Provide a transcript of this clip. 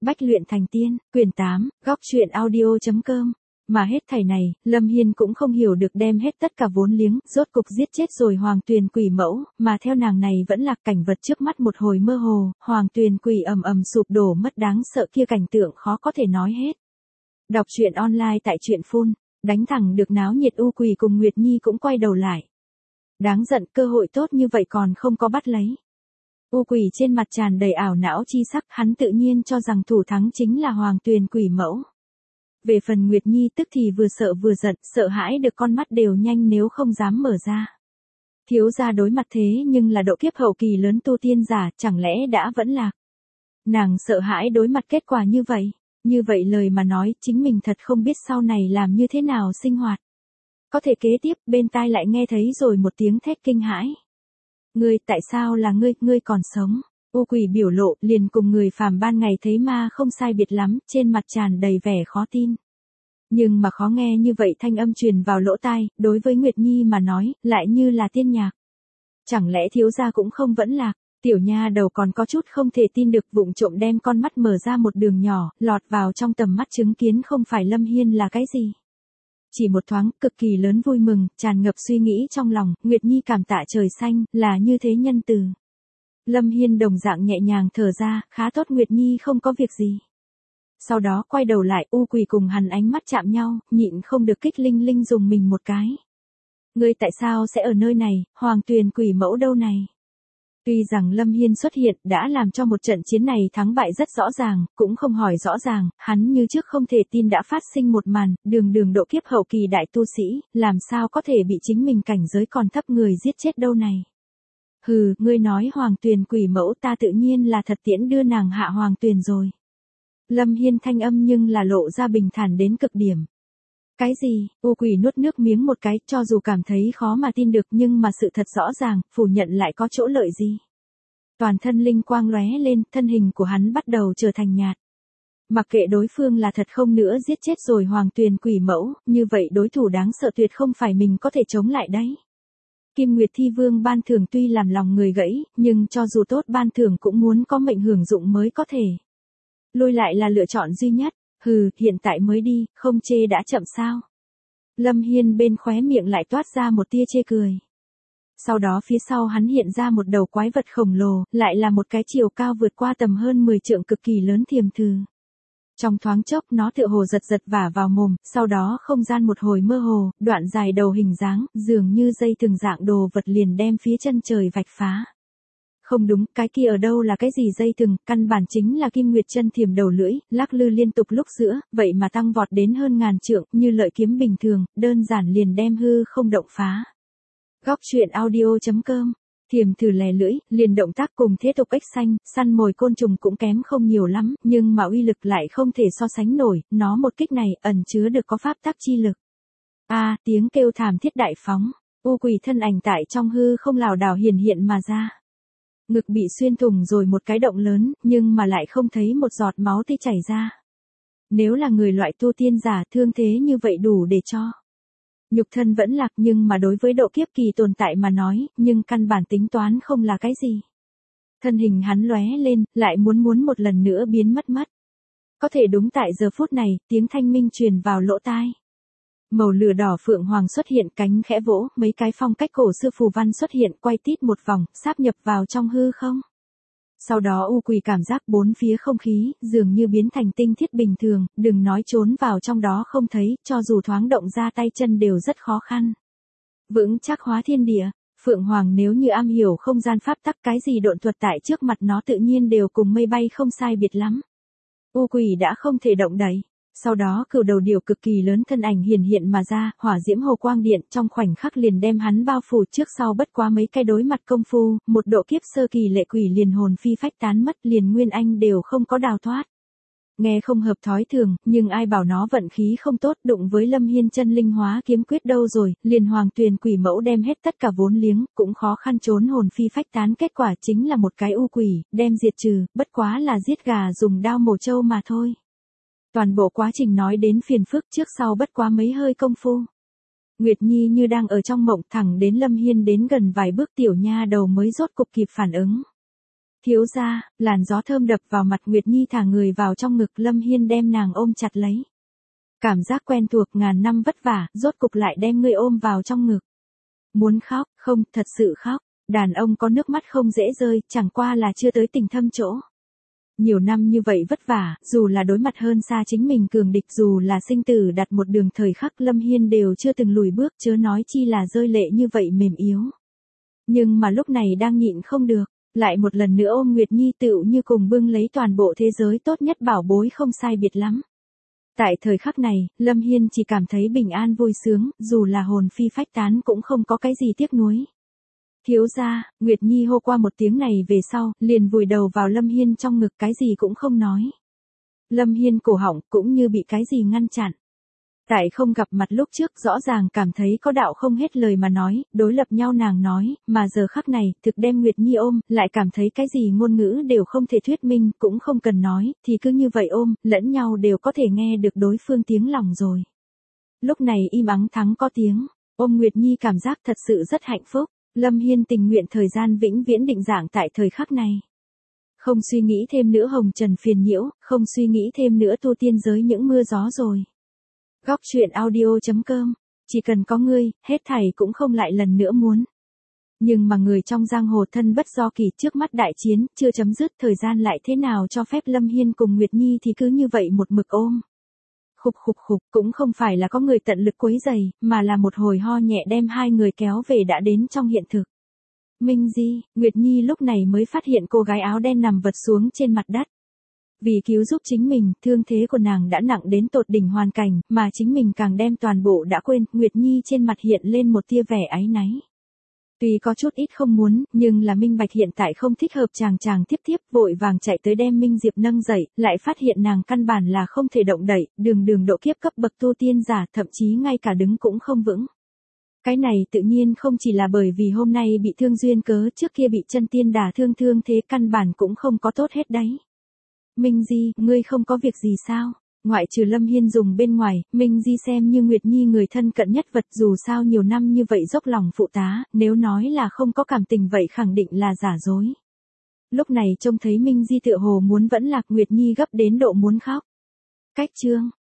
Bách luyện thành tiên, quyển 8, góc truyện audio.com. Mà hết thảy này, Lâm Hiên cũng không hiểu được đem hết tất cả vốn liếng, rốt cục giết chết rồi Hoàng Tuyền Quỷ mẫu, mà theo nàng này vẫn là cảnh vật trước mắt một hồi mơ hồ, Hoàng Tuyền Quỷ ầm ầm sụp đổ mất đáng sợ kia cảnh tượng khó có thể nói hết. Đọc truyện online tại truyện phun, đánh thẳng được náo nhiệt U Quỷ cùng Nguyệt Nhi cũng quay đầu lại. Đáng giận, cơ hội tốt như vậy còn không có bắt lấy. U Quỷ trên mặt tràn đầy ảo não chi sắc, hắn tự nhiên cho rằng thủ thắng chính là Hoàng Tuyền Quỷ mẫu. Về phần Nguyệt Nhi tức thì vừa sợ vừa giận, sợ hãi được con mắt đều nhanh nếu không dám mở ra. Thiếu gia đối mặt thế nhưng là độ kiếp hậu kỳ lớn tu tiên giả, chẳng lẽ đã vẫn lạc. Nàng sợ hãi đối mặt kết quả như vậy lời mà nói chính mình thật không biết sau này làm như thế nào sinh hoạt. Có thể kế tiếp bên tai lại nghe thấy rồi một tiếng thét kinh hãi. Ngươi, tại sao là ngươi còn sống? U Quỷ biểu lộ liền cùng người phàm ban ngày thấy ma không sai biệt lắm, trên mặt tràn đầy vẻ khó tin. Nhưng mà khó nghe như vậy thanh âm truyền vào lỗ tai, đối với Nguyệt Nhi mà nói, lại như là tiên nhạc. Chẳng lẽ thiếu gia cũng không vẫn lạc? Tiểu nha đầu còn có chút không thể tin được, vụng trộm đem con mắt mở ra một đường nhỏ, lọt vào trong tầm mắt chứng kiến không phải Lâm Hiên là cái gì. Chỉ một thoáng, cực kỳ lớn vui mừng, tràn ngập suy nghĩ trong lòng, Nguyệt Nhi cảm tạ trời xanh, là như thế nhân từ. Lâm Hiên đồng dạng nhẹ nhàng thở ra, khá tốt, Nguyệt Nhi không có việc gì. Sau đó quay đầu lại, U Quỷ cùng hắn ánh mắt chạm nhau, nhịn không được kích linh linh dùng mình một cái. Ngươi tại sao sẽ ở nơi này, Hoàng Tuyền Quỷ mẫu đâu này? Tuy rằng Lâm Hiên xuất hiện đã làm cho một trận chiến này thắng bại rất rõ ràng, cũng không hỏi rõ ràng, hắn như trước không thể tin đã phát sinh một màn, đường độ kiếp hậu kỳ đại tu sĩ, làm sao có thể bị chính mình cảnh giới còn thấp người giết chết đâu này. Hừ, ngươi nói Hoàng Tuyền Quỷ mẫu, ta tự nhiên là thật tiễn đưa nàng hạ Hoàng Tuyền rồi. Lâm Hiên thanh âm nhưng là lộ ra bình thản đến cực điểm. Cái gì? U Quỷ nuốt nước miếng một cái, cho dù cảm thấy khó mà tin được nhưng mà sự thật rõ ràng, phủ nhận lại có chỗ lợi gì. Toàn thân linh quang lóe lên, thân hình của hắn bắt đầu trở thành nhạt. Mặc kệ đối phương là thật không nữa giết chết rồi Hoàng Tuyền Quỷ mẫu, như vậy đối thủ đáng sợ tuyệt không phải mình có thể chống lại đấy. Kim Nguyệt Thi Vương ban thưởng tuy làm lòng người gãy, nhưng cho dù tốt ban thưởng cũng muốn có mệnh hưởng dụng mới có thể. Lui lại là lựa chọn duy nhất. Hừ, hiện tại mới đi, không chê đã chậm sao? Lâm Hiên bên khóe miệng lại toát ra một tia chê cười. Sau đó phía sau hắn hiện ra một đầu quái vật khổng lồ, lại là một cái chiều cao vượt qua tầm hơn 10 trượng cực kỳ lớn thiềm thử. Trong thoáng chốc nó tựa hồ giật vả vào mồm, sau đó không gian một hồi mơ hồ, đoạn dài đầu hình dáng, dường như dây từng dạng đồ vật liền đem phía chân trời vạch phá. Không đúng, cái kia ở đâu là cái gì dây thừng, căn bản chính là Kim Nguyệt chân thiềm đầu lưỡi, lắc lư liên tục lúc giữa, vậy mà tăng vọt đến hơn ngàn trượng, như lợi kiếm bình thường, đơn giản liền đem hư không động phá. Góc truyện audio.com. Thiềm thử lè lưỡi, liền động tác cùng thế tục ếch xanh, săn mồi côn trùng cũng kém không nhiều lắm, nhưng mà uy lực lại không thể so sánh nổi, nó một kích này ẩn chứa được có pháp tắc chi lực. Tiếng kêu thảm thiết đại phóng, U Quỷ thân ảnh tại trong hư không lảo đảo hiện mà ra. Ngực bị xuyên thủng rồi một cái động lớn, nhưng mà lại không thấy một giọt máu tươi chảy ra. Nếu là người loại tu tiên giả, thương thế như vậy đủ để cho. Nhục thân vẫn lạc, nhưng mà đối với độ kiếp kỳ tồn tại mà nói, nhưng căn bản tính toán không là cái gì. Thân hình hắn lóe lên, lại muốn một lần nữa biến mất. Có thể đúng tại giờ phút này, tiếng thanh minh truyền vào lỗ tai. Màu lửa đỏ phượng hoàng xuất hiện, cánh khẽ vỗ, mấy cái phong cách cổ xưa phù văn xuất hiện, quay tít một vòng, sáp nhập vào trong hư không. Sau đó U Quỷ cảm giác bốn phía không khí, dường như biến thành tinh thiết bình thường, đừng nói trốn vào trong đó không thấy, cho dù thoáng động ra tay chân đều rất khó khăn. Vững chắc hóa thiên địa, phượng hoàng nếu như am hiểu không gian pháp tắc, cái gì độn thuật tại trước mặt nó tự nhiên đều cùng mây bay không sai biệt lắm. U Quỷ đã không thể động đậy. Sau đó cửu đầu điểu cực kỳ lớn thân ảnh hiện mà ra, hỏa diễm hồ quang điện trong khoảnh khắc liền đem hắn bao phủ, trước sau bất quá mấy cái đối mặt công phu, một độ kiếp sơ kỳ lệ quỷ liền hồn phi phách tán mất, liền Nguyên Anh đều không có đào thoát. Nghe không hợp thói thường, nhưng ai bảo nó vận khí không tốt, đụng với Lâm Hiên chân linh hóa kiếm quyết đâu rồi, liền Hoàng Tuyền Quỷ mẫu đem hết tất cả vốn liếng, cũng khó khăn trốn hồn phi phách tán, kết quả chính là một cái U Quỷ, đem diệt trừ, bất quá là giết gà dùng đao mổ trâu mà thôi. Toàn bộ quá trình nói đến phiền phức, trước sau bất quá mấy hơi công phu. Nguyệt Nhi như đang ở trong mộng, thẳng đến Lâm Hiên đến gần vài bước, tiểu nha đầu mới rốt cục kịp phản ứng. Thiếu gia, làn gió thơm đập vào mặt Nguyệt Nhi thả người vào trong ngực Lâm Hiên đem nàng ôm chặt lấy. Cảm giác quen thuộc ngàn năm vất vả, rốt cục lại đem ngươi ôm vào trong ngực. Muốn khóc, không, thật sự khóc. Đàn ông có nước mắt không dễ rơi, chẳng qua là chưa tới tình thâm chỗ. Nhiều năm như vậy vất vả, dù là đối mặt hơn xa chính mình cường địch, dù là sinh tử đặt một đường thời khắc, Lâm Hiên đều chưa từng lùi bước, chớ nói chi là rơi lệ như vậy mềm yếu. Nhưng mà lúc này đang nhịn không được, lại một lần nữa ôm Nguyệt Nhi tựu như cùng bưng lấy toàn bộ thế giới tốt nhất bảo bối không sai biệt lắm. Tại thời khắc này, Lâm Hiên chỉ cảm thấy bình an vui sướng, dù là hồn phi phách tán cũng không có cái gì tiếc nuối. Thiếu gia, Nguyệt Nhi hô qua một tiếng này về sau, liền vùi đầu vào Lâm Hiên trong ngực, cái gì cũng không nói. Lâm Hiên cổ họng cũng như bị cái gì ngăn chặn. Tại không gặp mặt lúc trước rõ ràng cảm thấy có đạo không hết lời mà nói, đối lập nhau nàng nói, mà giờ khắc này, thực đem Nguyệt Nhi ôm, lại cảm thấy cái gì ngôn ngữ đều không thể thuyết minh, cũng không cần nói, thì cứ như vậy ôm, lẫn nhau đều có thể nghe được đối phương tiếng lòng rồi. Lúc này im ắng thắng có tiếng, ôm Nguyệt Nhi cảm giác thật sự rất hạnh phúc, Lâm Hiên tình nguyện thời gian vĩnh viễn định dạng tại thời khắc này. Không suy nghĩ thêm nữa hồng trần phiền nhiễu, không suy nghĩ thêm nữa tu tiên giới những mưa gió rồi. Góc truyện audio.com, chỉ cần có ngươi, hết thảy cũng không lại lần nữa muốn. Nhưng mà người trong giang hồ thân bất do kỳ, trước mắt đại chiến, chưa chấm dứt, thời gian lại thế nào cho phép Lâm Hiên cùng Nguyệt Nhi thì cứ như vậy một mực ôm. Khục khục khục, cũng không phải là có người tận lực quấy giày, mà là một hồi ho nhẹ đem hai người kéo về đã đến trong hiện thực. Minh Di, Nguyệt Nhi lúc này mới phát hiện cô gái áo đen nằm vật xuống trên mặt đất. Vì cứu giúp chính mình, thương thế của nàng đã nặng đến tột đỉnh hoàn cảnh, mà chính mình càng đem toàn bộ đã quên, Nguyệt Nhi trên mặt hiện lên một tia vẻ áy náy. Tuy có chút ít không muốn, nhưng là minh bạch hiện tại không thích hợp chàng tiếp vội vàng chạy tới đem Minh Diệp nâng dậy, lại phát hiện nàng căn bản là không thể động đậy, đường độ kiếp cấp bậc tu tiên giả, thậm chí ngay cả đứng cũng không vững. Cái này tự nhiên không chỉ là bởi vì hôm nay bị thương duyên cớ, trước kia bị chân tiên đả thương thế căn bản cũng không có tốt hết đấy. Minh Di, ngươi không có việc gì sao? Ngoại trừ Lâm Hiên dùng bên ngoài, Minh Di xem như Nguyệt Nhi người thân cận nhất vật, dù sao nhiều năm như vậy dốc lòng phụ tá, nếu nói là không có cảm tình vậy khẳng định là giả dối. Lúc này trông thấy Minh Di tựa hồ muốn vẫn lạc, Nguyệt Nhi gấp đến độ muốn khóc. Cách chương